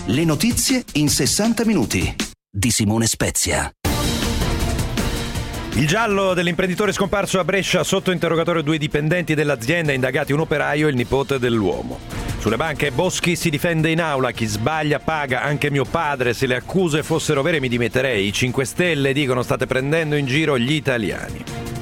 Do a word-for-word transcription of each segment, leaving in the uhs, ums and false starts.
Le notizie in sessanta minuti di Simone Spezia. Il giallo dell'imprenditore scomparso a Brescia, sotto interrogatorio due dipendenti dell'azienda, indagati un operaio e il nipote dell'uomo. Sulle banche Boschi si difende in aula, chi sbaglia paga, anche mio padre, se le accuse fossero vere mi dimetterei. I cinque Stelle dicono state prendendo in giro gli italiani.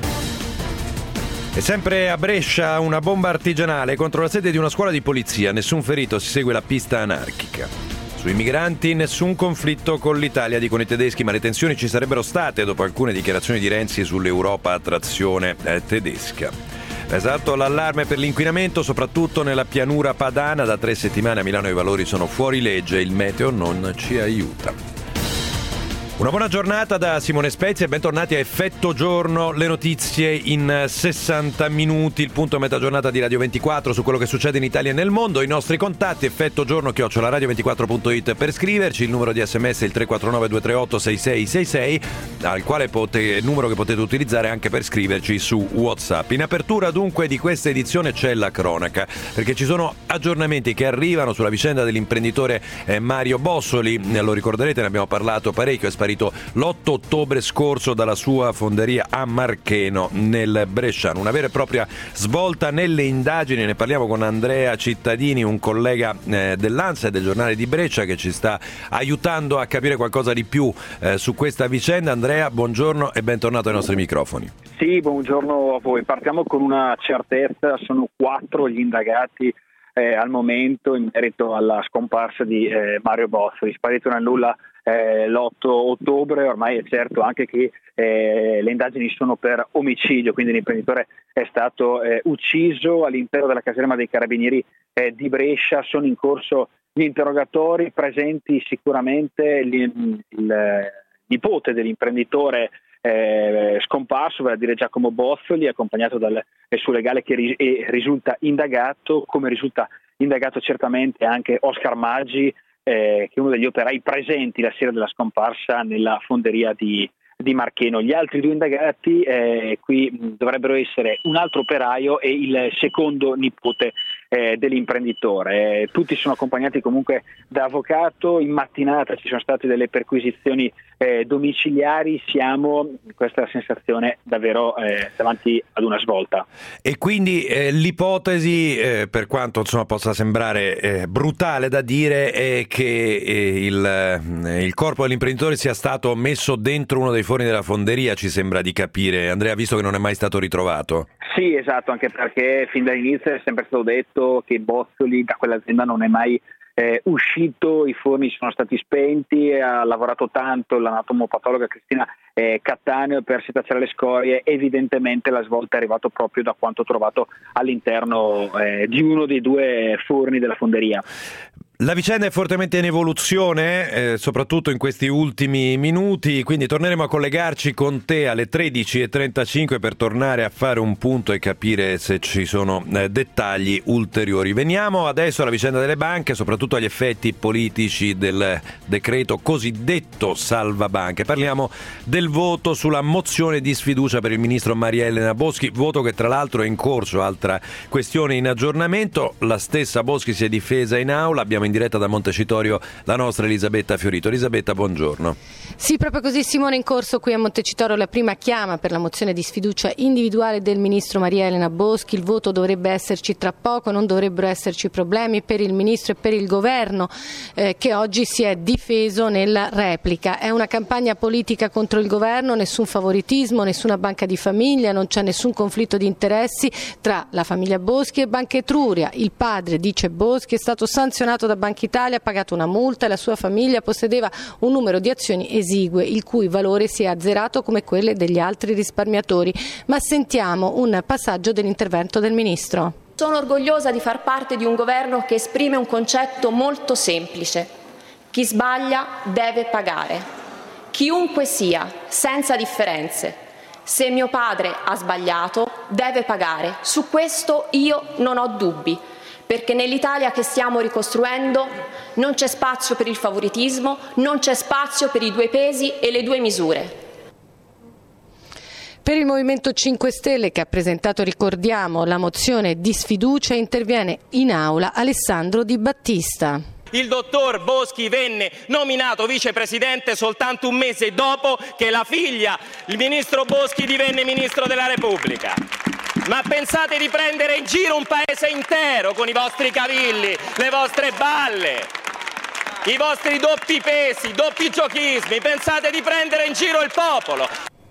E sempre a Brescia una bomba artigianale contro la sede di una scuola di polizia, nessun ferito, si segue la pista anarchica. Sui migranti nessun conflitto con l'Italia, dicono i tedeschi, ma le tensioni ci sarebbero state dopo alcune dichiarazioni di Renzi sull'Europa a trazione eh, tedesca. Esatto, l'allarme per l'inquinamento, soprattutto nella pianura padana. Da tre settimane a Milano i valori sono fuori legge, il meteo non ci aiuta. Una buona giornata da Simone Spezia e bentornati a Effetto Giorno, le notizie in sessanta minuti, il punto a metà giornata di Radio ventiquattro su quello che succede in Italia e nel mondo. I nostri contatti effetto giorno chiocciola radio ventiquattro punto it per scriverci, il numero di sms è il tre quattro nove due tre otto sei sei sei sei, al quale pote, numero che potete utilizzare anche per scriverci su WhatsApp. In apertura dunque di questa edizione c'è la cronaca, perché ci sono aggiornamenti che arrivano sulla vicenda dell'imprenditore eh, Mario Bossoli. Lo ricorderete, ne abbiamo parlato parecchio, è sparito l'otto ottobre scorso dalla sua fonderia a Marcheno nel Bresciano. Una vera e propria svolta nelle indagini, ne parliamo con Andrea Cittadini, un collega eh, dell'Ansa e del giornale di Brescia che ci sta aiutando a capire qualcosa di più eh, su questa vicenda. Andrea, buongiorno e bentornato ai nostri microfoni. Sì, buongiorno a voi. Partiamo con una certezza, sono quattro gli indagati eh, al momento in merito alla scomparsa di eh, Mario Bossoli, sparito nel nulla Eh, l'otto ottobre. Ormai è certo anche che eh, le indagini sono per omicidio, quindi l'imprenditore è stato eh, ucciso all'interno della caserma dei Carabinieri eh, di Brescia. Sono in corso gli interrogatori, presenti sicuramente il, il, il nipote dell'imprenditore eh, scomparso, vale a dire Giacomo Bossoli, accompagnato dal suo legale che ri, e risulta indagato, come risulta indagato certamente anche Oscar Maggi, Eh, che è uno degli operai presenti la sera della scomparsa nella fonderia di, di Marcheno. Gli altri due indagati eh, qui mh, dovrebbero essere un altro operaio e il secondo nipote eh, dell'imprenditore. Eh, tutti sono accompagnati comunque da avvocato. In mattinata ci sono state delle perquisizioni eh, domiciliari. Siamo, questa è la sensazione, davvero eh, davanti ad una svolta. E quindi eh, l'ipotesi, eh, per quanto insomma possa sembrare eh, brutale da dire, è che eh, il, eh, il corpo dell'imprenditore sia stato messo dentro uno dei forni della fonderia, ci sembra di capire, Andrea, visto che non è mai stato ritrovato. Sì, esatto, anche perché fin dall'inizio è sempre stato detto che Bossoli da quell'azienda non è mai eh, uscito, i forni sono stati spenti, ha lavorato tanto l'anatomopatologa Cristina eh, Cattaneo per setacciare le scorie. Evidentemente la svolta è arrivata proprio da quanto trovato all'interno eh, di uno dei due forni della fonderia. La vicenda è fortemente in evoluzione, eh, soprattutto in questi ultimi minuti, quindi torneremo a collegarci con te alle tredici e trentacinque per tornare a fare un punto e capire se ci sono eh, dettagli ulteriori. Veniamo adesso alla vicenda delle banche, soprattutto agli effetti politici del decreto cosiddetto salva banche. Parliamo del voto sulla mozione di sfiducia per il ministro Maria Elena Boschi, voto che tra l'altro è in corso, altra questione in aggiornamento. La stessa Boschi si è difesa in aula, abbiamo in diretta da Montecitorio la nostra Elisabetta Fiorito. Elisabetta, buongiorno. Sì, proprio così Simone, in corso qui a Montecitorio la prima chiama per la mozione di sfiducia individuale del ministro Maria Elena Boschi. Il voto dovrebbe esserci tra poco, non dovrebbero esserci problemi per il ministro e per il governo eh, che oggi si è difeso nella replica. È una campagna politica contro il governo, nessun favoritismo, nessuna banca di famiglia, non c'è nessun conflitto di interessi tra la famiglia Boschi e Banca Etruria. Il padre, dice Boschi, è stato sanzionato da Banca Italia, ha pagato una multa e la sua famiglia possedeva un numero di azioni esigue, il cui valore si è azzerato come quelle degli altri risparmiatori. Ma sentiamo un passaggio dell'intervento del ministro. Sono orgogliosa di far parte di un governo che esprime un concetto molto semplice: chi sbaglia deve pagare, chiunque sia, senza differenze. Se mio padre ha sbagliato, deve pagare. Su questo io non ho dubbi, perché nell'Italia che stiamo ricostruendo non c'è spazio per il favoritismo, non c'è spazio per i due pesi e le due misure. Per il Movimento cinque Stelle, che ha presentato, ricordiamo, la mozione di sfiducia, interviene in aula Alessandro Di Battista. Il dottor Boschi venne nominato vicepresidente soltanto un mese dopo che la figlia, il ministro Boschi, divenne ministro della Repubblica. Ma pensate di prendere in giro un paese intero con i vostri cavilli, le vostre balle, i vostri doppi pesi, doppi giochismi? Pensate di prendere in giro il popolo?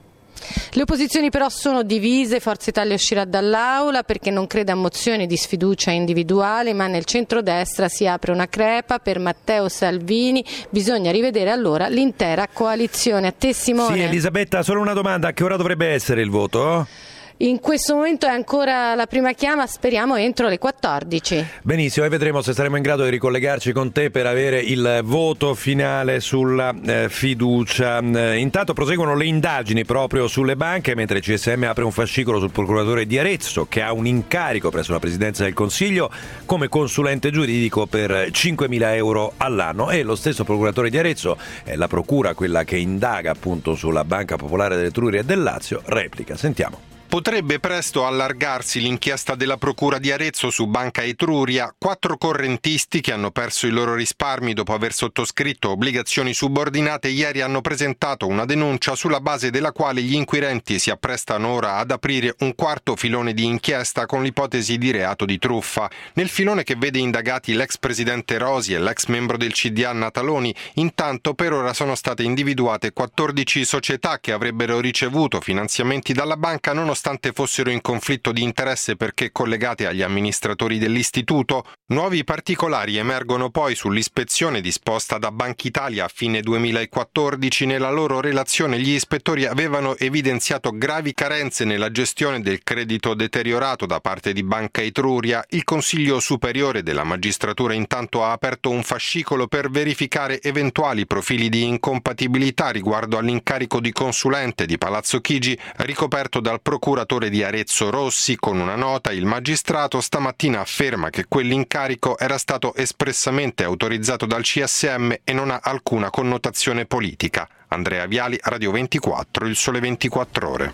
Le opposizioni però sono divise, Forza Italia uscirà dall'Aula perché non crede a mozioni di sfiducia individuali, ma nel centrodestra si apre una crepa per Matteo Salvini, bisogna rivedere allora l'intera coalizione. A te Simone. Sì, Elisabetta, solo una domanda, a che ora dovrebbe essere il voto? In questo momento è ancora la prima chiama, speriamo entro le quattordici. Benissimo, e vedremo se saremo in grado di ricollegarci con te per avere il voto finale sulla eh, fiducia. Eh, intanto proseguono le indagini proprio sulle banche, mentre il C S M apre un fascicolo sul procuratore di Arezzo, che ha un incarico presso la Presidenza del Consiglio come consulente giuridico per cinquemila euro all'anno, e lo stesso procuratore di Arezzo, eh, la procura, quella che indaga appunto sulla Banca Popolare dell'Etruria e del Lazio, replica. Sentiamo. Potrebbe presto allargarsi l'inchiesta della Procura di Arezzo su Banca Etruria. Quattro correntisti che hanno perso i loro risparmi dopo aver sottoscritto obbligazioni subordinate ieri hanno presentato una denuncia sulla base della quale gli inquirenti si apprestano ora ad aprire un quarto filone di inchiesta con l'ipotesi di reato di truffa. Nel filone che vede indagati l'ex presidente Rosi e l'ex membro del C D A Nataloni, intanto per ora sono state individuate quattordici società che avrebbero ricevuto finanziamenti dalla banca nonostante fossero in conflitto di interesse perché collegate agli amministratori dell'istituto. Nuovi particolari emergono poi sull'ispezione disposta da Banca Italia a fine duemilaquattordici. Nella loro relazione gli ispettori avevano evidenziato gravi carenze nella gestione del credito deteriorato da parte di Banca Etruria. Il Consiglio Superiore della Magistratura intanto ha aperto un fascicolo per verificare eventuali profili di incompatibilità riguardo all'incarico di consulente di Palazzo Chigi ricoperto dal procuratore di Arezzo Rossi. Con una nota il magistrato stamattina afferma che quell'incarico era stato espressamente autorizzato dal C S M e non ha alcuna connotazione politica. Andrea Viali, Radio ventiquattro, Il Sole ventiquattro Ore.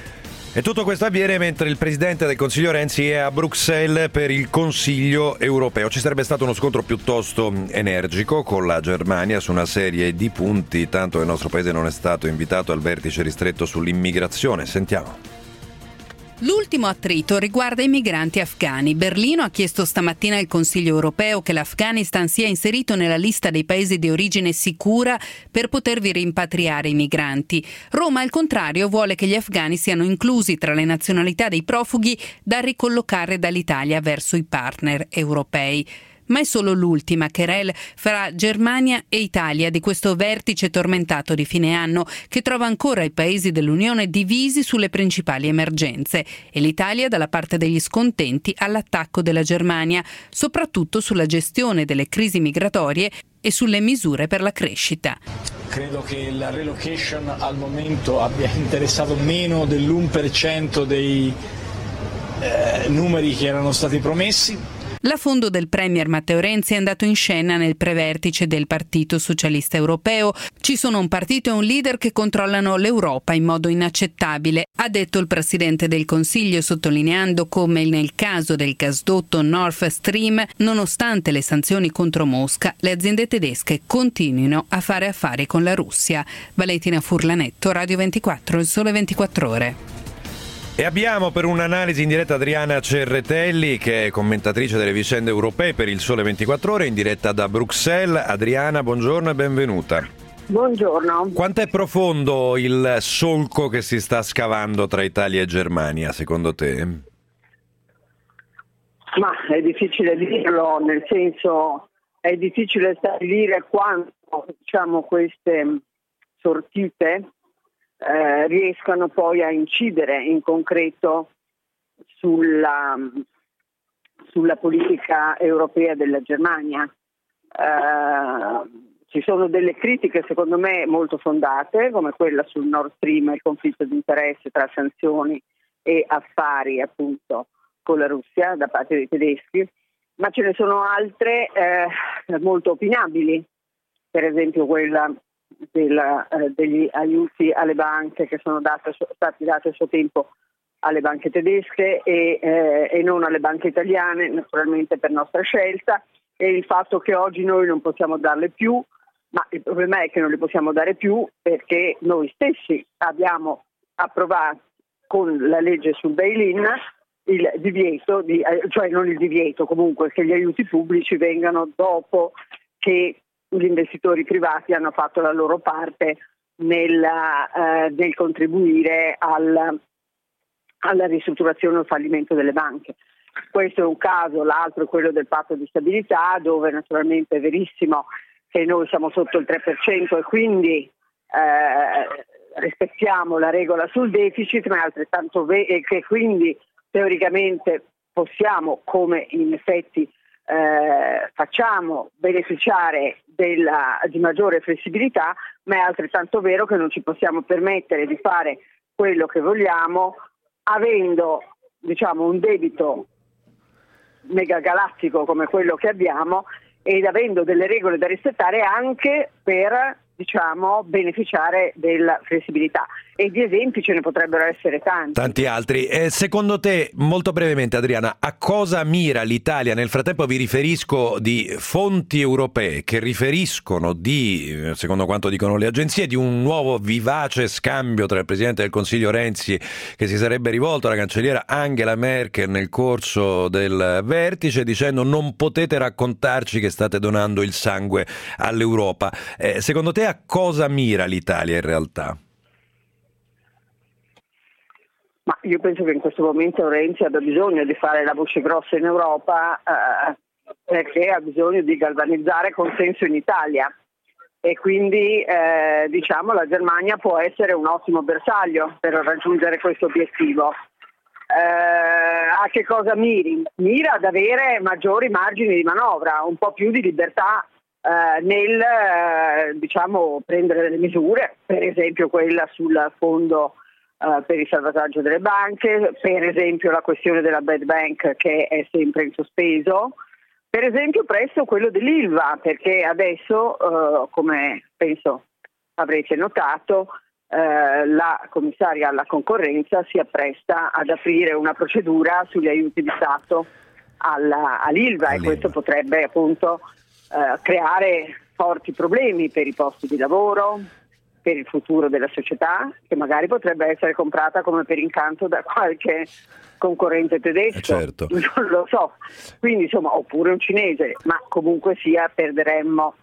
E tutto questo avviene mentre il Presidente del Consiglio Renzi è a Bruxelles per il Consiglio europeo. Ci sarebbe stato uno scontro piuttosto energico con la Germania su una serie di punti, tanto che il nostro Paese non è stato invitato al vertice ristretto sull'immigrazione. Sentiamo. L'ultimo attrito riguarda i migranti afghani. Berlino ha chiesto stamattina al Consiglio europeo che l'Afghanistan sia inserito nella lista dei paesi di origine sicura per potervi rimpatriare i migranti. Roma, al contrario, vuole che gli afghani siano inclusi tra le nazionalità dei profughi da ricollocare dall'Italia verso i partner europei. Ma è solo l'ultima querelle fra Germania e Italia di questo vertice tormentato di fine anno che trova ancora i paesi dell'Unione divisi sulle principali emergenze e l'Italia dalla parte degli scontenti all'attacco della Germania, soprattutto sulla gestione delle crisi migratorie e sulle misure per la crescita. Credo che la relocation al momento abbia interessato meno dell'uno per cento dei eh, numeri che erano stati promessi. L'affondo del premier Matteo Renzi è andato in scena nel prevertice del Partito Socialista Europeo. Ci sono un partito e un leader che controllano l'Europa in modo inaccettabile, ha detto il Presidente del Consiglio, sottolineando come nel caso del gasdotto Nord Stream, nonostante le sanzioni contro Mosca, le aziende tedesche continuino a fare affari con la Russia. Valentina Furlanetto, Radio ventiquattro, Il Sole ventiquattro Ore. E abbiamo per un'analisi in diretta Adriana Cerretelli, che è commentatrice delle vicende europee per il Sole ventiquattro Ore, in diretta da Bruxelles. Adriana, buongiorno e benvenuta. Buongiorno. Quanto è profondo il solco che si sta scavando tra Italia e Germania, secondo te? Ma è difficile dirlo, nel senso è difficile stabilire quanto, diciamo, queste sortite Eh, riescano poi a incidere in concreto sulla, sulla politica europea della Germania. Eh, ci sono delle critiche secondo me molto fondate, come quella sul Nord Stream e il conflitto di interesse tra sanzioni e affari appunto con la Russia da parte dei tedeschi, ma ce ne sono altre eh, molto opinabili, per esempio quella Della, eh, degli aiuti alle banche che sono date, so, stati dati a suo tempo alle banche tedesche e, eh, e non alle banche italiane, naturalmente per nostra scelta, e il fatto che oggi noi non possiamo darle più, ma il problema è che non le possiamo dare più perché noi stessi abbiamo approvato con la legge sul bail-in il divieto, di, cioè non il divieto, comunque che gli aiuti pubblici vengano dopo che gli investitori privati hanno fatto la loro parte nel, eh, nel contribuire al, alla ristrutturazione o al fallimento delle banche. Questo è un caso, l'altro è quello del patto di stabilità, dove naturalmente è verissimo che noi siamo sotto il tre per cento e quindi eh, rispettiamo la regola sul deficit, ma è altrettanto ve- e che quindi teoricamente possiamo, come in effetti eh, facciamo, beneficiare della, di maggiore flessibilità, ma è altrettanto vero che non ci possiamo permettere di fare quello che vogliamo avendo, diciamo, un debito megagalattico come quello che abbiamo ed avendo delle regole da rispettare anche per, diciamo, beneficiare della flessibilità. E di esempi ce ne potrebbero essere tanti. Tanti altri. Eh, secondo te, molto brevemente Adriana, a cosa mira l'Italia? Nel frattempo vi riferisco di fonti europee che riferiscono di, secondo quanto dicono le agenzie, di un nuovo vivace scambio tra il Presidente del Consiglio Renzi, che si sarebbe rivolto alla cancelliera Angela Merkel nel corso del vertice dicendo: non potete raccontarci che state donando il sangue all'Europa. Eh, secondo te a cosa mira l'Italia in realtà? Ma io penso che in questo momento Renzi abbia bisogno di fare la voce grossa in Europa eh, perché ha bisogno di galvanizzare consenso in Italia e quindi eh, diciamo la Germania può essere un ottimo bersaglio per raggiungere questo obiettivo. Eh, a che cosa miri? Mira ad avere maggiori margini di manovra, un po' più di libertà eh, nel eh, diciamo prendere delle misure, per esempio quella sul fondo Uh, per il salvataggio delle banche, per esempio la questione della bad bank che è sempre in sospeso, per esempio presto quello dell'Ilva, perché adesso, uh, come penso avrete notato, uh, la commissaria alla concorrenza si appresta ad aprire una procedura sugli aiuti di Stato alla, all'Ilva, all'Ilva e questo potrebbe appunto uh, creare forti problemi per i posti di lavoro, per il futuro della società, che magari potrebbe essere comprata come per incanto da qualche concorrente tedesco, certo. Non lo so, quindi insomma, oppure un cinese, ma comunque sia perderemmo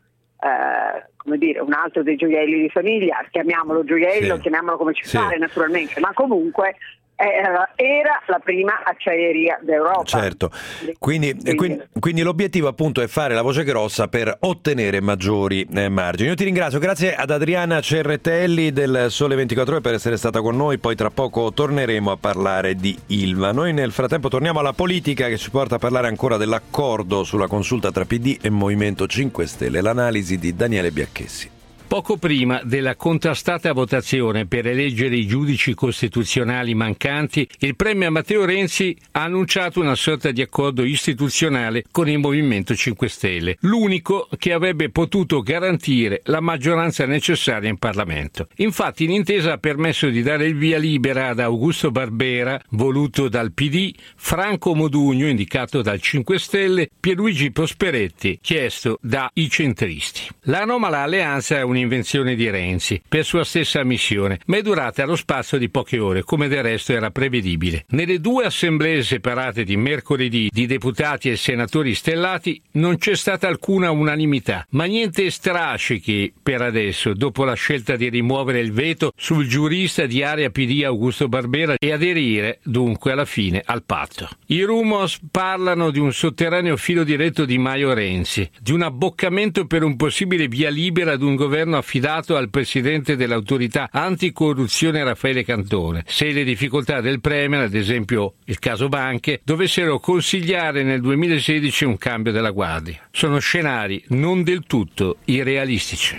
eh, come dire, un altro dei gioielli di famiglia, chiamiamolo gioiello, sì. chiamiamolo come ci sì. pare naturalmente, ma comunque era, era la prima acciaieria d'Europa. Certo, quindi, quindi, quindi l'obiettivo appunto è fare la voce grossa per ottenere maggiori eh, margini. Io ti ringrazio, grazie ad Adriana Cerretelli del Sole ventiquattro Ore per essere stata con noi, poi tra poco torneremo a parlare di Ilva. Noi nel frattempo torniamo alla politica che ci porta a parlare ancora dell'accordo sulla consulta tra P D e Movimento cinque Stelle, l'analisi di Daniele Biacchessi. Poco prima della contrastata votazione per eleggere i giudici costituzionali mancanti, il premier Matteo Renzi ha annunciato una sorta di accordo istituzionale con il Movimento cinque Stelle, l'unico che avrebbe potuto garantire la maggioranza necessaria in Parlamento. Infatti l'intesa ha permesso di dare il via libera ad Augusto Barbera, voluto dal P D, Franco Modugno, indicato dal cinque Stelle, Pierluigi Prosperetti, chiesto dai centristi. L'anomala alleanza è un invenzione di Renzi, per sua stessa missione, ma è durata allo spazio di poche ore, come del resto era prevedibile. Nelle due assemblee separate di mercoledì di deputati e senatori stellati non c'è stata alcuna unanimità, ma niente strascichi per adesso, dopo la scelta di rimuovere il veto sul giurista di area P D Augusto Barbera e aderire dunque alla fine al patto. I rumors parlano di un sotterraneo filo diretto di Maio Renzi, di un abboccamento per un possibile via libera ad un governo affidato al presidente dell'autorità anticorruzione Raffaele Cantone, se le difficoltà del premier, ad esempio il caso banche, dovessero consigliare nel duemilasedici un cambio della guardia. Sono scenari non del tutto irrealistici.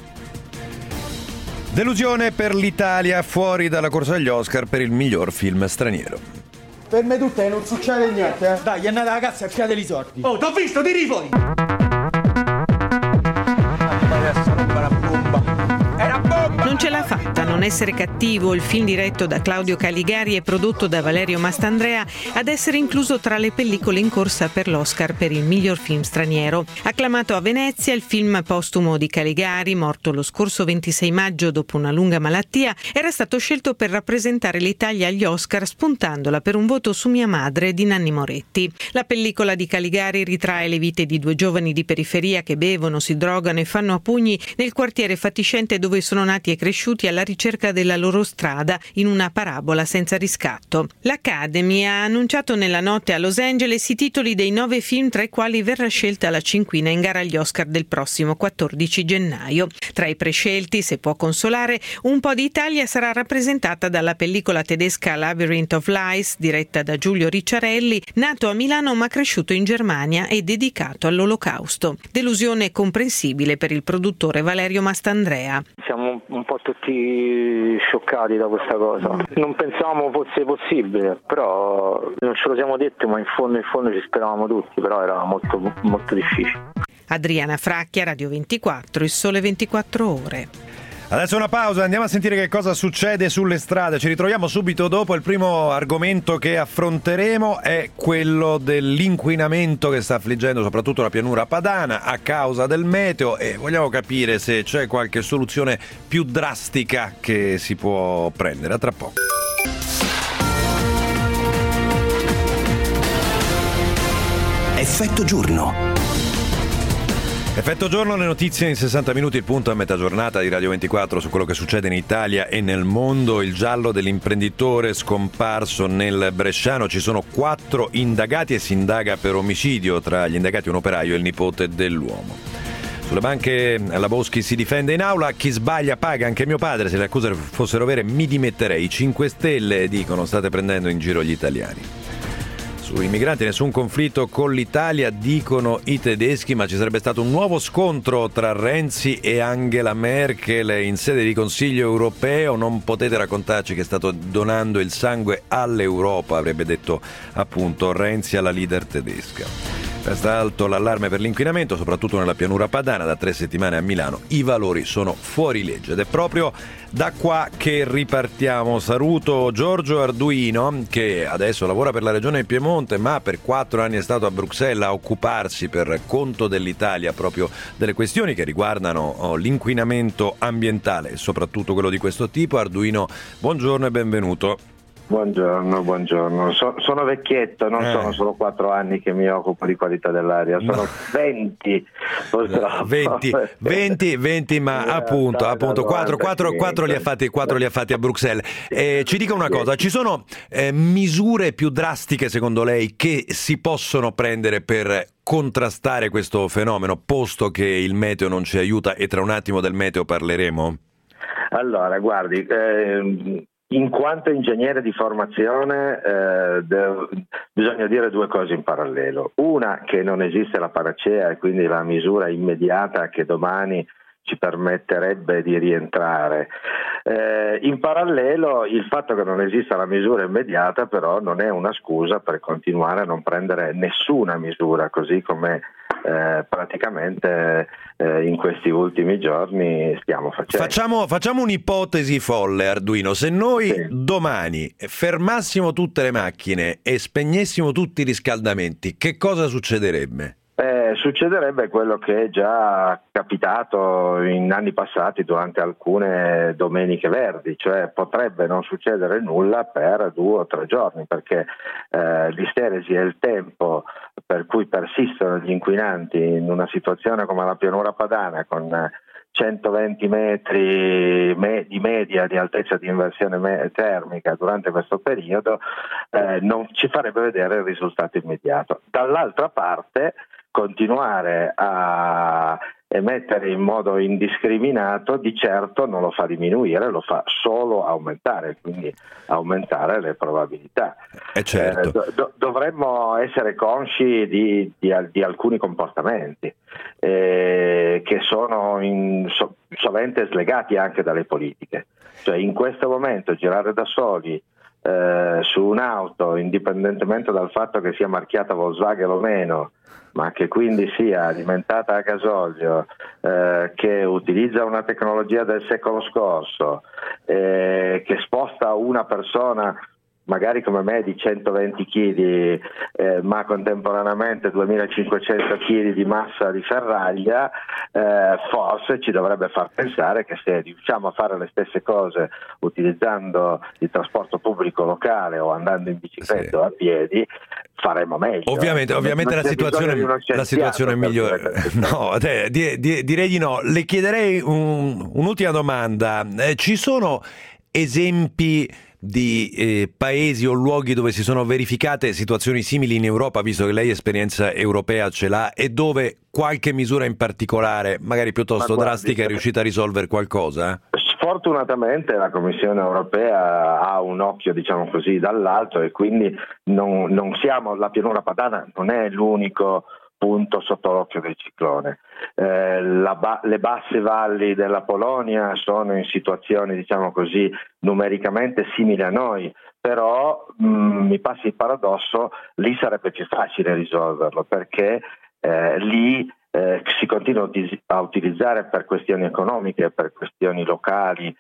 Delusione per l'Italia, fuori dalla corsa agli Oscar per il miglior film straniero. Per me tutte non succede niente, eh? Dai, è andata ragazzi a fiate i sordi. Oh, t'ho visto, tiri fuori! Non Non ce l'ha fatta a non essere cattivo, il film diretto da Claudio Caligari e prodotto da Valerio Mastandrea, ad essere incluso tra le pellicole in corsa per l'Oscar per il miglior film straniero. Acclamato a Venezia, il film postumo di Caligari, morto lo scorso ventisei maggio dopo una lunga malattia, era stato scelto per rappresentare l'Italia agli Oscar, spuntandola per un voto su Mia madre di Nanni Moretti. La pellicola di Caligari ritrae le vite di due giovani di periferia che bevono, si drogano e fanno a pugni nel quartiere fatiscente dove sono nati e cresciuti, alla ricerca della loro strada in una parabola senza riscatto. L'Academy ha annunciato nella notte a Los Angeles i titoli dei nove film tra i quali verrà scelta la cinquina in gara agli Oscar del prossimo quattordici gennaio. Tra i prescelti, se può consolare, un po' di Italia sarà rappresentata dalla pellicola tedesca Labyrinth of Lies, diretta da Giulio Ricciarelli, nato a Milano ma cresciuto in Germania e dedicato all'Olocausto. Delusione comprensibile per il produttore Valerio Mastandrea. Siamo un po' tutti scioccati da questa cosa. Non pensavamo fosse possibile, però non ce lo siamo detti, ma in fondo in fondo ci speravamo tutti, però era molto, molto difficile. Adriana Fracchia, Radio ventiquattro, Il Sole ventiquattro Ore. Adesso una pausa, andiamo a sentire che cosa succede sulle strade. Ci ritroviamo subito dopo. Il primo argomento che affronteremo è quello dell'inquinamento che sta affliggendo soprattutto la pianura padana a causa del meteo, e vogliamo capire se c'è qualche soluzione più drastica che si può prendere. A tra poco. Effetto giorno. Effetto giorno, le notizie in sessanta minuti, il punto a metà giornata di Radio ventiquattro su quello che succede in Italia e nel mondo. Il giallo dell'imprenditore scomparso nel Bresciano. Ci sono quattro indagati e si indaga per omicidio. Tra gli indagati un operaio e il nipote dell'uomo. Sulle banche la Boschi si difende in aula. Chi sbaglia paga, anche mio padre. Se le accuse fossero vere mi dimetterei. I cinque Stelle dicono state prendendo in giro gli italiani. Sui migranti nessun conflitto con l'Italia, dicono i tedeschi, ma ci sarebbe stato un nuovo scontro tra Renzi e Angela Merkel in sede di Consiglio europeo. Non potete raccontarci che state donando il sangue all'Europa, avrebbe detto appunto Renzi alla leader tedesca. Resta alto l'allarme per l'inquinamento, soprattutto nella pianura padana. Da tre settimane a Milano i valori sono fuori legge ed è proprio da qua che ripartiamo. Saluto Giorgio Arduino, che adesso lavora per la regione Piemonte, ma per quattro anni è stato a Bruxelles a occuparsi per conto dell'Italia proprio delle questioni che riguardano oh, l'inquinamento ambientale e soprattutto quello di questo tipo. Arduino, buongiorno e benvenuto. Buongiorno, buongiorno. So, sono vecchietto, non eh. sono solo quattro anni che mi occupo di qualità dell'aria, sono no. venti, purtroppo. venti, venti, venti, ma eh, appunto, appunto quattro, quattro, quattro li ha fatti, quattro li ha fatti a Bruxelles. Eh, ci dica una cosa, ci sono eh, misure più drastiche secondo lei che si possono prendere per contrastare questo fenomeno, posto che il meteo non ci aiuta e tra un attimo del meteo parleremo? Allora, guardi, eh, in quanto ingegnere di formazione eh, de- bisogna dire due cose in parallelo. Una, che non esiste la panacea e quindi la misura immediata che domani ci permetterebbe di rientrare. Eh, in parallelo il fatto che non esista la misura immediata però non è una scusa per continuare a non prendere nessuna misura, così come Eh, praticamente eh, in questi ultimi giorni stiamo facendo. Facciamo, facciamo un'ipotesi folle, Arduino. Se noi sì. domani fermassimo tutte le macchine e spegnessimo tutti i riscaldamenti, che cosa succederebbe? Eh, succederebbe quello che è già capitato in anni passati durante alcune domeniche verdi, cioè potrebbe non succedere nulla per due o tre giorni, perché eh, l'isteresi è il tempo per cui persistono gli inquinanti in una situazione come la pianura padana con centoventi metri me- di media di altezza di inversione me- termica durante questo periodo, eh, non ci farebbe vedere il risultato immediato. Dall'altra parte, continuare a emettere in modo indiscriminato di certo non lo fa diminuire, lo fa solo aumentare, quindi aumentare le probabilità. Eh certo. eh, do- dovremmo essere consci di, di, di alcuni comportamenti eh, che sono in, so, sovente slegati anche dalle politiche. Cioè in questo momento girare da soli eh, su un'auto, indipendentemente dal fatto che sia marchiata Volkswagen o meno, ma che quindi sia alimentata a gasolio, eh, che utilizza una tecnologia del secolo scorso, eh, che sposta una persona magari come me di centoventi chili, eh, ma contemporaneamente duemilacinquecento chili di massa di ferraglia, eh, forse ci dovrebbe far pensare che se riusciamo a fare le stesse cose utilizzando il trasporto pubblico locale o andando in bicicletta sì. o a piedi, faremo meglio. Ovviamente, ovviamente la situazione, la situazione è migliore. No, te, di, di, direi di no. Le chiederei un, un'ultima domanda. Eh, ci sono esempi di eh, paesi o luoghi dove si sono verificate situazioni simili in Europa, visto che lei esperienza europea ce l'ha, e dove qualche misura in particolare, magari piuttosto guardi, drastica, è riuscita a risolvere qualcosa? Sfortunatamente la Commissione europea ha un occhio, diciamo così, dall'alto, e quindi non, non siamo, la pianura padana non è l'unico punto sotto l'occhio del ciclone. Eh, la ba- le basse valli della Polonia sono in situazioni, diciamo così, numericamente simili a noi, però mh, mi passi il paradosso, lì sarebbe più facile risolverlo, perché eh, lì eh, si continua a utilizzare per questioni economiche, per questioni locali,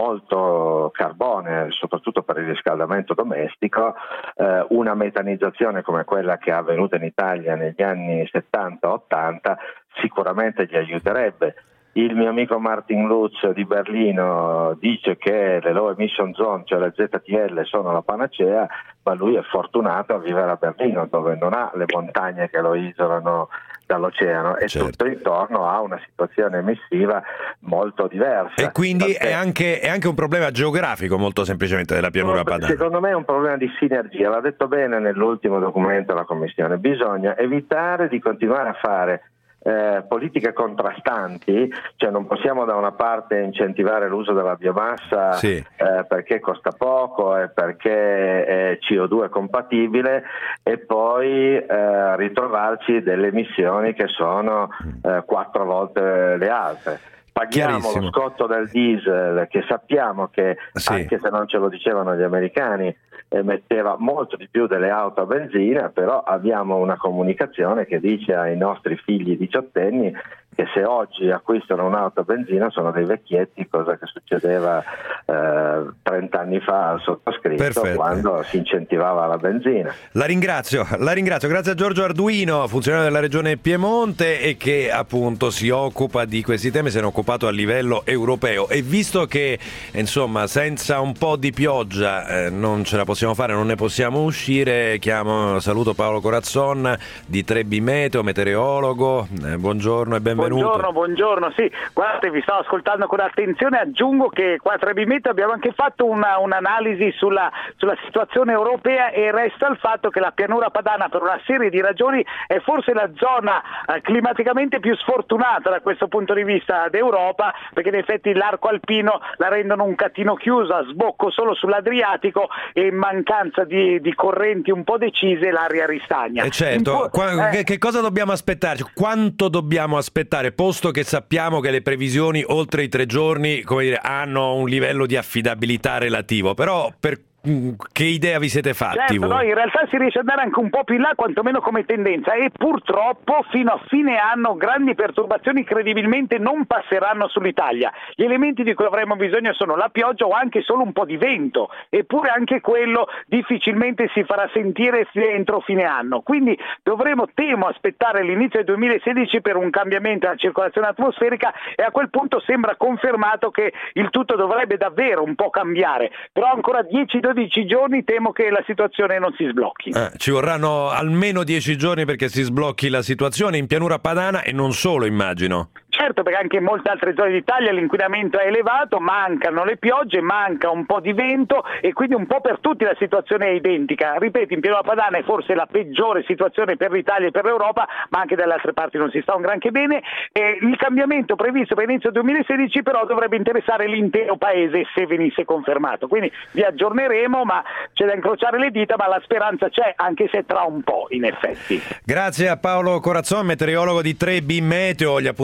molto carbone, soprattutto per il riscaldamento domestico. Eh, una metanizzazione come quella che è avvenuta in Italia negli anni settanta ottanta sicuramente gli aiuterebbe. Il mio amico Martin Lutz di Berlino dice che le low emission zone, cioè le Z T L, sono la panacea, ma lui è fortunato a vivere a Berlino, dove non ha le montagne che lo isolano dall'oceano, e certo. tutto intorno ha una situazione emissiva molto diversa. E quindi perché... è, anche, è anche un problema geografico, molto semplicemente, della pianura padana. Secondo me è un problema di sinergia, l'ha detto bene nell'ultimo documento la Commissione. Bisogna evitare di continuare a fare Eh, politiche contrastanti, cioè non possiamo da una parte incentivare l'uso della biomassa sì. eh, perché costa poco e perché è C O due compatibile, e poi eh, ritrovarci delle emissioni che sono eh, quattro volte le altre. Paghiamo lo scotto del diesel, che sappiamo che sì. anche se non ce lo dicevano gli americani emetteva molto di più delle auto a benzina, però abbiamo una comunicazione che dice ai nostri figli diciottenni che se oggi acquistano un'auto a benzina sono dei vecchietti, cosa che succedeva eh, trenta anni fa al sottoscritto. Perfetto. Quando si incentivava la benzina. La ringrazio, la ringrazio, grazie a Giorgio Arduino, funzionario della regione Piemonte e che appunto si occupa di questi temi, se ne è occupato a livello europeo, e visto che insomma senza un po' di pioggia eh, non ce la possiamo fare, non ne possiamo uscire, chiamo, saluto Paolo Corazzon di tre B Meteo, meteorologo, eh, buongiorno e benvenuto. Buongiorno, buongiorno, sì, guardate, vi stavo ascoltando con attenzione, aggiungo che qua a tre B Meteo abbiamo anche fatto una, un'analisi sulla, sulla situazione europea, e resta il fatto che la pianura padana, per una serie di ragioni, è forse la zona eh, climaticamente più sfortunata da questo punto di vista d'Europa, perché in effetti l'arco alpino la rendono un catino chiuso, a sbocco solo sull'Adriatico, e in mancanza di, di correnti un po' decise l'aria ristagna. E certo, po- Qua, eh, che cosa dobbiamo aspettarci? Quanto dobbiamo aspettare? Posto che sappiamo che le previsioni oltre i tre giorni, come dire, hanno un livello di affidabilità relativo, però per che idea vi siete fatti? Certo, voi? No, in realtà si riesce ad andare anche un po' più in là, quantomeno come tendenza, e purtroppo fino a fine anno grandi perturbazioni credibilmente non passeranno sull'Italia. Gli elementi di cui avremo bisogno sono la pioggia o anche solo un po' di vento, eppure anche quello difficilmente si farà sentire entro fine anno. Quindi dovremo, temo, aspettare l'inizio del duemilasedici per un cambiamento della circolazione atmosferica, e a quel punto sembra confermato che il tutto dovrebbe davvero un po' cambiare, però ancora dieci dodici giorni temo che la situazione non si sblocchi. Eh, ci vorranno almeno dieci giorni perché si sblocchi la situazione in pianura padana, e non solo, immagino. Certo, perché anche in molte altre zone d'Italia l'inquinamento è elevato, mancano le piogge, manca un po' di vento, e quindi un po' per tutti la situazione è identica. Ripeto, in pianura padana è forse la peggiore situazione per l'Italia e per l'Europa, ma anche dalle altre parti non si sta un granché bene. E il cambiamento previsto per inizio duemilasedici però dovrebbe interessare l'intero paese se venisse confermato. Quindi vi aggiorneremo, ma c'è da incrociare le dita, ma la speranza c'è, anche se tra un po' in effetti. Grazie a Paolo Corazzon, meteorologo di tre B Meteo. Gli appuntamenti di tre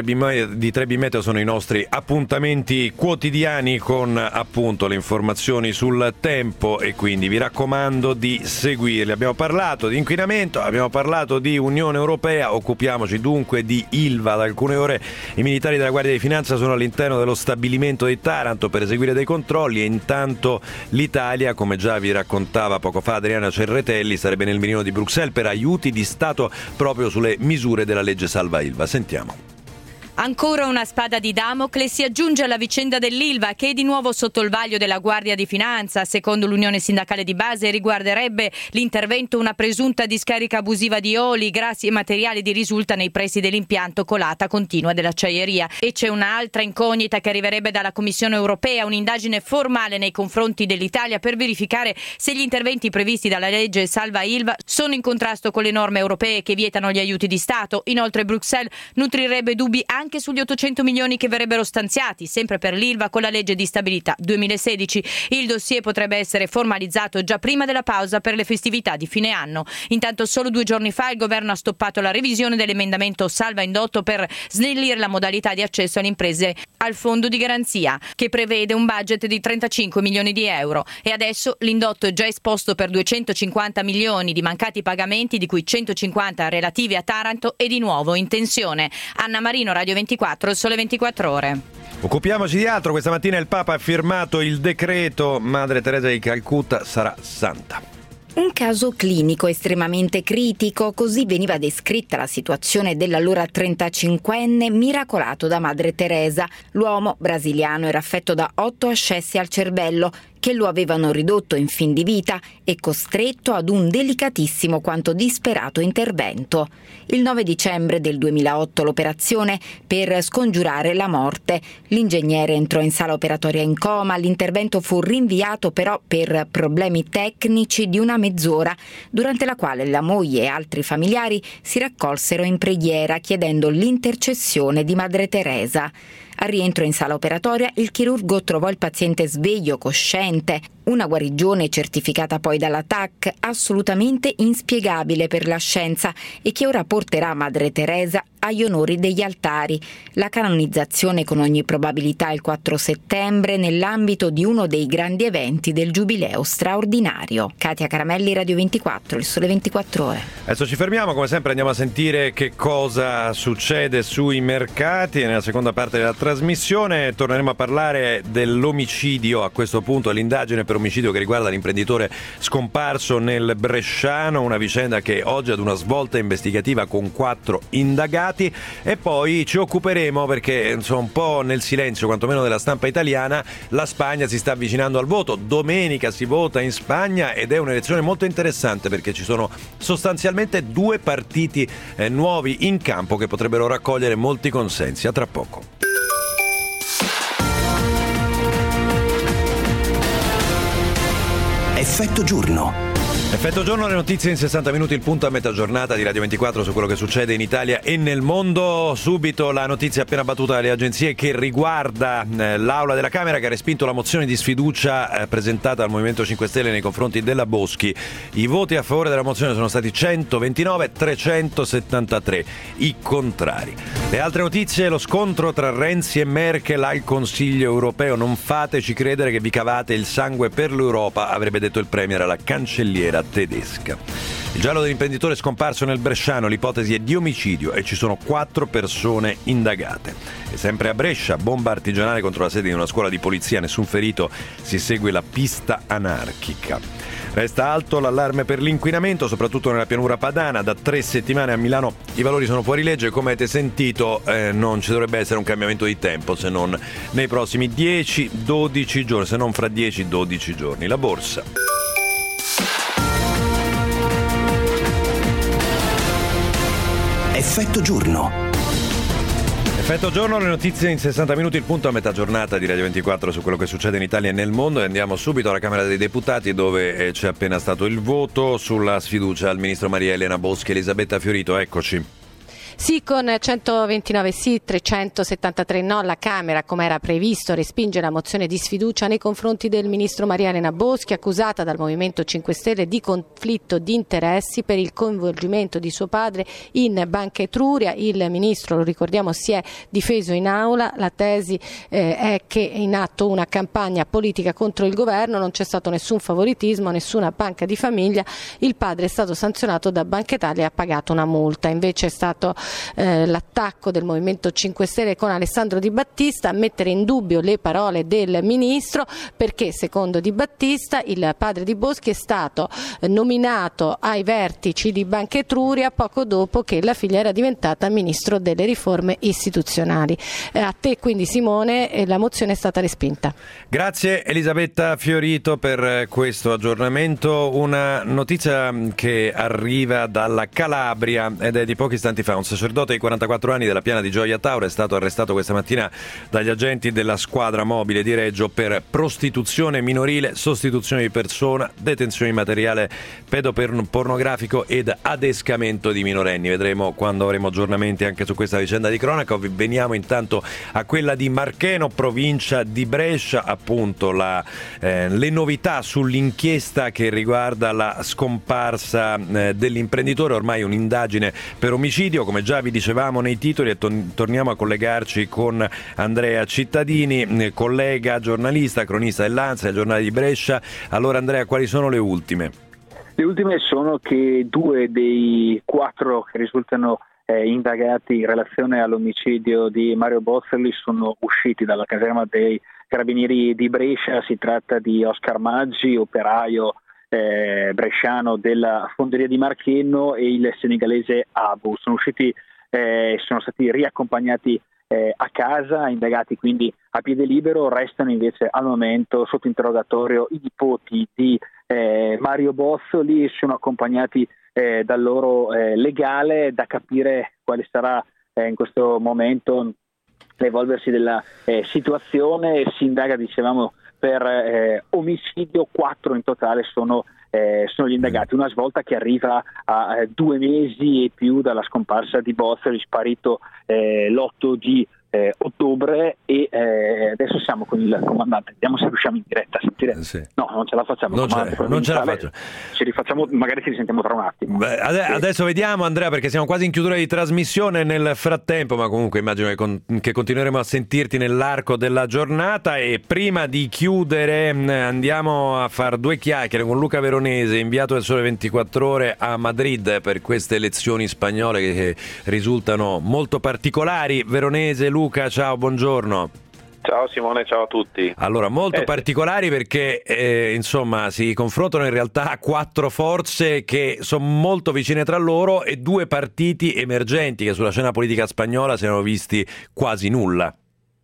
Trebi, di Trebi Meteo sono i nostri appuntamenti quotidiani con appunto le informazioni sul tempo, e quindi vi raccomando di seguirli. Abbiamo parlato di inquinamento, abbiamo parlato di Unione Europea, occupiamoci dunque di Ilva. Da alcune ore i militari della Guardia di Finanza sono all'interno dello stabilimento di Taranto per eseguire dei controlli, e intanto l'Italia, come già vi raccontava poco fa Adriana Cerretelli, sarebbe nel mirino di Bruxelles per aiuti di Stato proprio sulle misure della legge Salva Ilva. Sentiamo. Ancora una spada di Damocle si aggiunge alla vicenda dell'Ilva, che è di nuovo sotto il vaglio della Guardia di Finanza. Secondo l'Unione Sindacale di Base riguarderebbe l'intervento una presunta discarica abusiva di oli, grassi e materiali di risulta nei pressi dell'impianto colata continua dell'acciaieria. E c'è un'altra incognita che arriverebbe dalla Commissione Europea, un'indagine formale nei confronti dell'Italia per verificare se gli interventi previsti dalla legge Salva Ilva sono in contrasto con le norme europee che vietano gli aiuti di Stato. Inoltre Bruxelles nutrirebbe dubbi anche anche sugli ottocento milioni che verrebbero stanziati sempre per l'Ilva con la legge di stabilità duemilasedici. Il dossier potrebbe essere formalizzato già prima della pausa per le festività di fine anno. Intanto solo due giorni fa il governo ha stoppato la revisione dell'emendamento Salva Indotto per snellire la modalità di accesso alle imprese al fondo di garanzia, che prevede un budget di trentacinque milioni di euro, e adesso l'indotto è già esposto per duecentocinquanta milioni di mancati pagamenti, di cui centocinquanta relativi a Taranto e di nuovo in tensione. Anna Marino, Radio ventiquattro, il Sole ventiquattro Ore. Occupiamoci di altro. Questa mattina il Papa ha firmato il decreto Madre Teresa di Calcutta sarà santa. Un caso clinico estremamente critico, così veniva descritta la situazione dell'allora trentacinquenne miracolato da Madre Teresa. L'uomo brasiliano era affetto da otto ascessi al cervello che lo avevano ridotto in fin di vita e costretto ad un delicatissimo quanto disperato intervento. Il nove dicembre del duemilaotto l'operazione per scongiurare la morte. L'ingegnere entrò in sala operatoria in coma, l'intervento fu rinviato però per problemi tecnici di una mezz'ora, durante la quale la moglie e altri familiari si raccolsero in preghiera chiedendo l'intercessione di Madre Teresa. Al rientro in sala operatoria il chirurgo trovò il paziente sveglio, cosciente, una guarigione certificata poi dalla T A C assolutamente inspiegabile per la scienza e che ora porterà Madre Teresa agli onori degli altari. La canonizzazione con ogni probabilità il quattro settembre nell'ambito di uno dei grandi eventi del Giubileo straordinario. Katia Caramelli, Radio ventiquattro, il Sole ventiquattro Ore. Adesso ci fermiamo, come sempre andiamo a sentire che cosa succede sui mercati. Nella seconda parte della trasmissione torneremo a parlare dell'omicidio, a questo punto l'indagine per omicidio che riguarda l'imprenditore scomparso nel Bresciano, una vicenda che oggi ad una svolta investigativa con quattro indagati. E poi ci occuperemo, perché insomma un po' nel silenzio quantomeno della stampa italiana, la Spagna si sta avvicinando al voto. Domenica si vota in Spagna ed è un'elezione molto interessante perché ci sono sostanzialmente due partiti eh, nuovi in campo che potrebbero raccogliere molti consensi. A tra poco. Effetto giorno. Effetto giorno, le notizie in sessanta minuti, il punto a metà giornata di Radio ventiquattro su quello che succede in Italia e nel mondo. Subito la notizia appena battuta dalle agenzie che riguarda eh, l'Aula della Camera, che ha respinto la mozione di sfiducia eh, presentata dal Movimento cinque Stelle nei confronti della Boschi. I voti a favore della mozione sono stati centoventinove, trecentosettantatré i contrari. Le altre notizie: lo scontro tra Renzi e Merkel al Consiglio europeo. Non fateci credere che vi cavate il sangue per l'Europa, avrebbe detto il premier alla cancelliera tedesca. Il giallo dell'imprenditore scomparso nel Bresciano, l'ipotesi è di omicidio e ci sono quattro persone indagate. E sempre a Brescia, bomba artigianale contro la sede di una scuola di polizia, nessun ferito, si segue la pista anarchica. Resta alto l'allarme per l'inquinamento, soprattutto nella pianura padana. Da tre settimane a Milano i valori sono fuori legge. Come avete sentito, eh, non ci dovrebbe essere un cambiamento di tempo se non nei prossimi dieci dodici giorni, se non fra dieci dodici giorni. La borsa. Effetto giorno. Effetto giorno, le notizie in sessanta minuti, il punto a metà giornata di Radio ventiquattro su quello che succede in Italia e nel mondo. E andiamo subito alla Camera dei Deputati, dove c'è appena stato il voto sulla sfiducia al ministro Maria Elena Boschi. Elisabetta Fiorito, eccoci. Sì con centoventinove sì, trecentosettantatré no, la Camera, come era previsto, respinge la mozione di sfiducia nei confronti del ministro Maria Elena Boschi, accusata dal Movimento cinque Stelle di conflitto di interessi per il coinvolgimento di suo padre in Banca Etruria. Il ministro, lo ricordiamo, si è difeso in aula. La tesi eh, è che è in atto una campagna politica contro il governo, non c'è stato nessun favoritismo, nessuna banca di famiglia, il padre è stato sanzionato da Banca Italia e ha pagato una multa. Invece è stato eh, l'attacco del Movimento cinque Stelle con Alessandro Di Battista a mettere in dubbio le parole del ministro, perché secondo Di Battista il padre di Boschi è stato nominato ai vertici di Banca Etruria poco dopo che la figlia era diventata ministro delle riforme istituzionali. Eh, a te quindi Simone, eh, la mozione è stata respinta. Grazie Elisabetta Fiorito per questo aggiornamento. Una notizia che arriva dalla Calabria ed è di pochi istanti fa. Un sacerdote di quarantaquattro anni della Piana di Gioia Tauro è stato arrestato questa mattina dagli agenti della squadra mobile di Reggio per prostituzione minorile, sostituzione di persona, detenzione di materiale pedopornografico ed adescamento di minorenni. Vedremo quando avremo aggiornamenti anche su questa vicenda di cronaca. Veniamo intanto a quella di Marcheno, provincia di Brescia, appunto la, eh, le novità sull'inchiesta che riguarda la scomparsa eh, dell'imprenditore, ormai un'indagine per omicidio, come già vi dicevamo nei titoli, e to- torniamo a collegarci con Andrea Cittadini, eh, collega, giornalista, cronista dell'Ansa, del giornale di Brescia. Allora Andrea, quali sono le ultime? Le ultime sono che due dei quattro che risultano eh, indagati in relazione all'omicidio di Mario Bozzoli sono usciti dalla caserma dei Carabinieri di Brescia. Si tratta di Oscar Maggi, operaio eh, bresciano della fonderia di Marcheno, e il senegalese Abu. Sono usciti, eh, sono stati riaccompagnati eh, a casa, indagati quindi a piede libero. Restano invece al momento sotto interrogatorio i nipoti di eh, Mario Bozzoli, e sono accompagnati eh, dal loro eh, legale. Da capire quale sarà eh, in questo momento l'evolversi della eh, situazione. Si indaga, dicevamo, per eh, omicidio. Quattro in totale sono, eh, sono gli indagati, una svolta che arriva a eh, due mesi e più dalla scomparsa di Bozzoli, sparito eh, l'otto di eh, ottobre, e eh, adesso siamo con il comandante. Vediamo se riusciamo in diretta a sentire. Sì. No, non ce la facciamo. Non, ce, non ce la faccio. Ci rifacciamo, magari ci risentiamo tra un attimo. Beh, ade- sì. Adesso vediamo Andrea, perché siamo quasi in chiusura di trasmissione nel frattempo, ma comunque immagino che, con- che continueremo a sentirti nell'arco della giornata. E prima di chiudere andiamo a far due chiacchiere con Luca Veronese, inviato del Sole ventiquattro Ore a Madrid per queste elezioni spagnole che risultano molto particolari. Veronese, Luca, ciao, buongiorno. Ciao Simone, ciao a tutti. Allora, molto eh, particolari perché eh, insomma si confrontano in realtà quattro forze che sono molto vicine tra loro e due partiti emergenti che sulla scena politica spagnola si erano visti quasi nulla.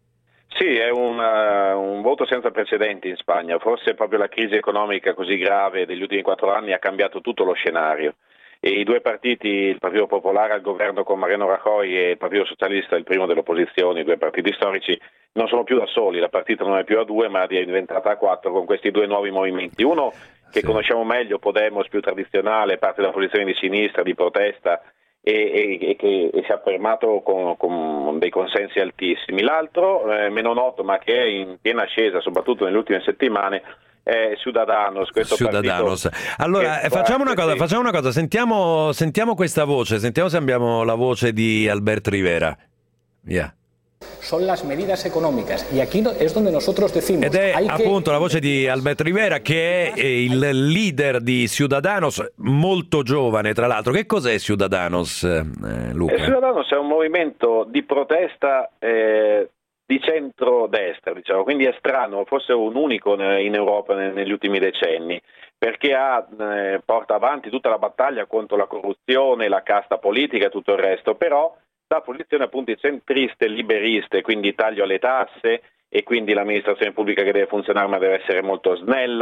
Sì, è un, uh, un voto senza precedenti in Spagna. Forse proprio la crisi economica così grave degli ultimi quattro anni ha cambiato tutto lo scenario. E i due partiti, il Partito Popolare al governo con Mariano Rajoy e il Partito Socialista, il primo dell'opposizione, i due partiti storici, non sono più da soli. La partita non è più a due, ma è diventata a quattro con questi due nuovi movimenti. Uno che sì. conosciamo meglio, Podemos, più tradizionale, parte della posizione di sinistra, di protesta, e, e, e che e si è affermato con, con dei consensi altissimi. L'altro, eh, meno noto, ma che è in piena ascesa, soprattutto nelle ultime settimane, è Ciudadanos, questo Ciudadanos. Allora che, facciamo una cosa, sì. facciamo una cosa, sentiamo, sentiamo questa voce, sentiamo se abbiamo la voce di Albert Rivera. Via. Son las medidas económicas y aquí es donde nosotros decimos. Ed è hay appunto que... la voce di Albert Rivera, che è il leader di Ciudadanos, molto giovane tra l'altro. Che cos'è Ciudadanos, eh, Luca? Eh, Ciudadanos è un movimento di protesta eh, di centro-destra, diciamo, quindi è strano, forse un unico in Europa negli ultimi decenni, perché ha, eh, porta avanti tutta la battaglia contro la corruzione, la casta politica e tutto il resto, però da posizioni appunto centriste, liberiste, quindi taglio alle tasse e quindi l'amministrazione pubblica che deve funzionare ma deve essere molto snella,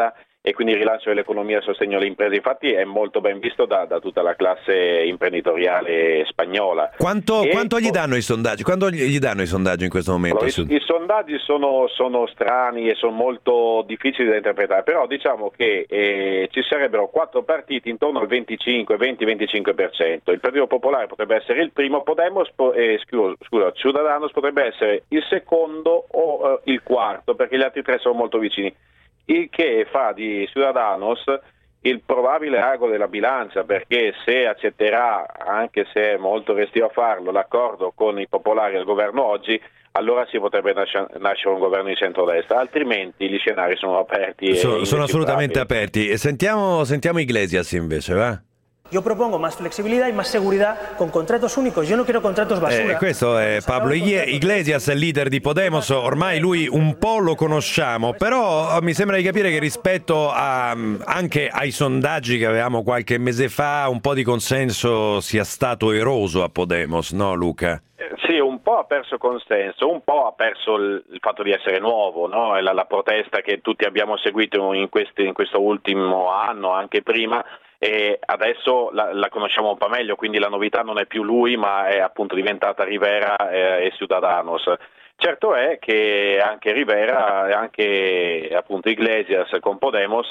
e quindi il rilancio dell'economia e il sostegno alle imprese. Infatti è molto ben visto da, da tutta la classe imprenditoriale spagnola. Quanto, e, quanto gli danno i sondaggi? Quanto gli danno i sondaggi in questo momento? Allora, i, I sondaggi sono, sono strani e sono molto difficili da interpretare, però diciamo che eh, ci sarebbero quattro partiti intorno al venticinque, venti venticinque per cento. Il Partito Popolare potrebbe essere il primo, Podemos, eh, scusa, scusa, Ciudadanos potrebbe essere il secondo o eh, il quarto, perché gli altri tre sono molto vicini. Il che fa di Ciudadanos il probabile ago della bilancia, perché se accetterà, anche se è molto restio a farlo, l'accordo con i popolari al governo oggi, allora si potrebbe nascere, nascere un governo di centrodestra, altrimenti gli scenari sono aperti. So, e sono assolutamente aperti. E sentiamo, sentiamo Iglesias invece, va? Yo propongo más flexibilidad y más seguridad con contratos únicos. Yo no quiero contratos basura. Eh, questo è Pablo Iglesias, il leader di Podemos. Ormai lui un po' lo conosciamo, però mi sembra di capire che rispetto a, anche ai sondaggi che avevamo qualche mese fa, un po' di consenso sia stato eroso a Podemos, no Luca? Sì, un po' ha perso consenso, un po' ha perso il, il fatto di essere nuovo, no? la, la protesta che tutti abbiamo seguito in, questi, in questo ultimo anno, anche prima, e adesso la, la conosciamo un po' meglio, quindi la novità non è più lui, ma è appunto diventata Rivera eh, e Ciudadanos. Certo è che anche Rivera e anche appunto Iglesias con Podemos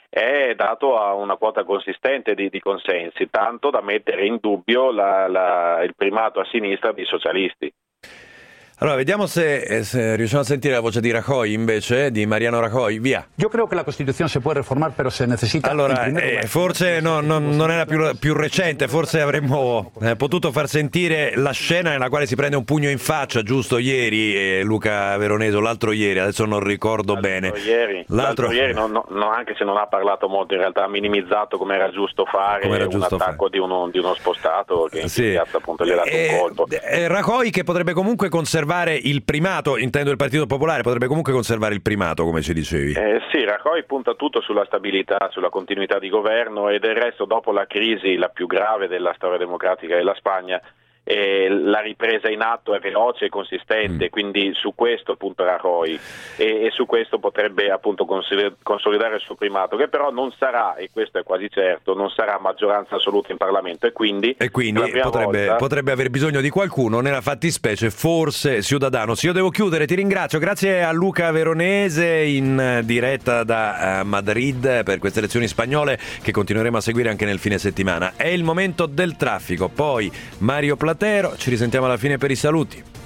è dato a una quota consistente di, di consensi, tanto da mettere in dubbio la, la, il primato a sinistra dei socialisti. Allora, vediamo se, se riusciamo a sentire la voce di Rajoy invece, di Mariano Rajoy, via. Yo creo que la Constitución se puede reformar, pero se necesita... Allora, eh, forse no, no, non era più, più recente, forse avremmo eh, potuto far sentire la scena nella quale si prende un pugno in faccia, giusto ieri, eh, Luca Veronese, l'altro ieri, adesso non ricordo l'altro bene. Ieri, l'altro, l'altro ieri, no, no, no, anche se non ha parlato molto, in realtà ha minimizzato come era giusto fare era giusto un attacco di uno, di uno spostato che sì. in piazza appunto gli ha dato eh, un colpo. Eh, Rajoy che potrebbe comunque conservare il primato, intendo il Partito Popolare, potrebbe comunque conservare il primato, come ci dicevi. Eh, sì, Rajoy punta tutto sulla stabilità, sulla continuità di governo e del resto dopo la crisi, la più grave della storia democratica della Spagna, eh, la ripresa in atto è veloce e consistente, mm. quindi su questo punta Rajoy e, e su questo potrebbe appunto consolidare il suo primato, che però non sarà, e questo è quasi certo, non sarà maggioranza assoluta in Parlamento e quindi, e quindi potrebbe, volta... potrebbe aver bisogno di qualcuno, nella fattispecie forse Ciudadanos. Io devo chiudere, ti ringrazio, grazie a Luca Veronese in diretta da uh, Madrid per queste elezioni spagnole che continueremo a seguire anche nel fine settimana. È il momento del traffico, poi Mario Platero, ci risentiamo alla fine per i saluti.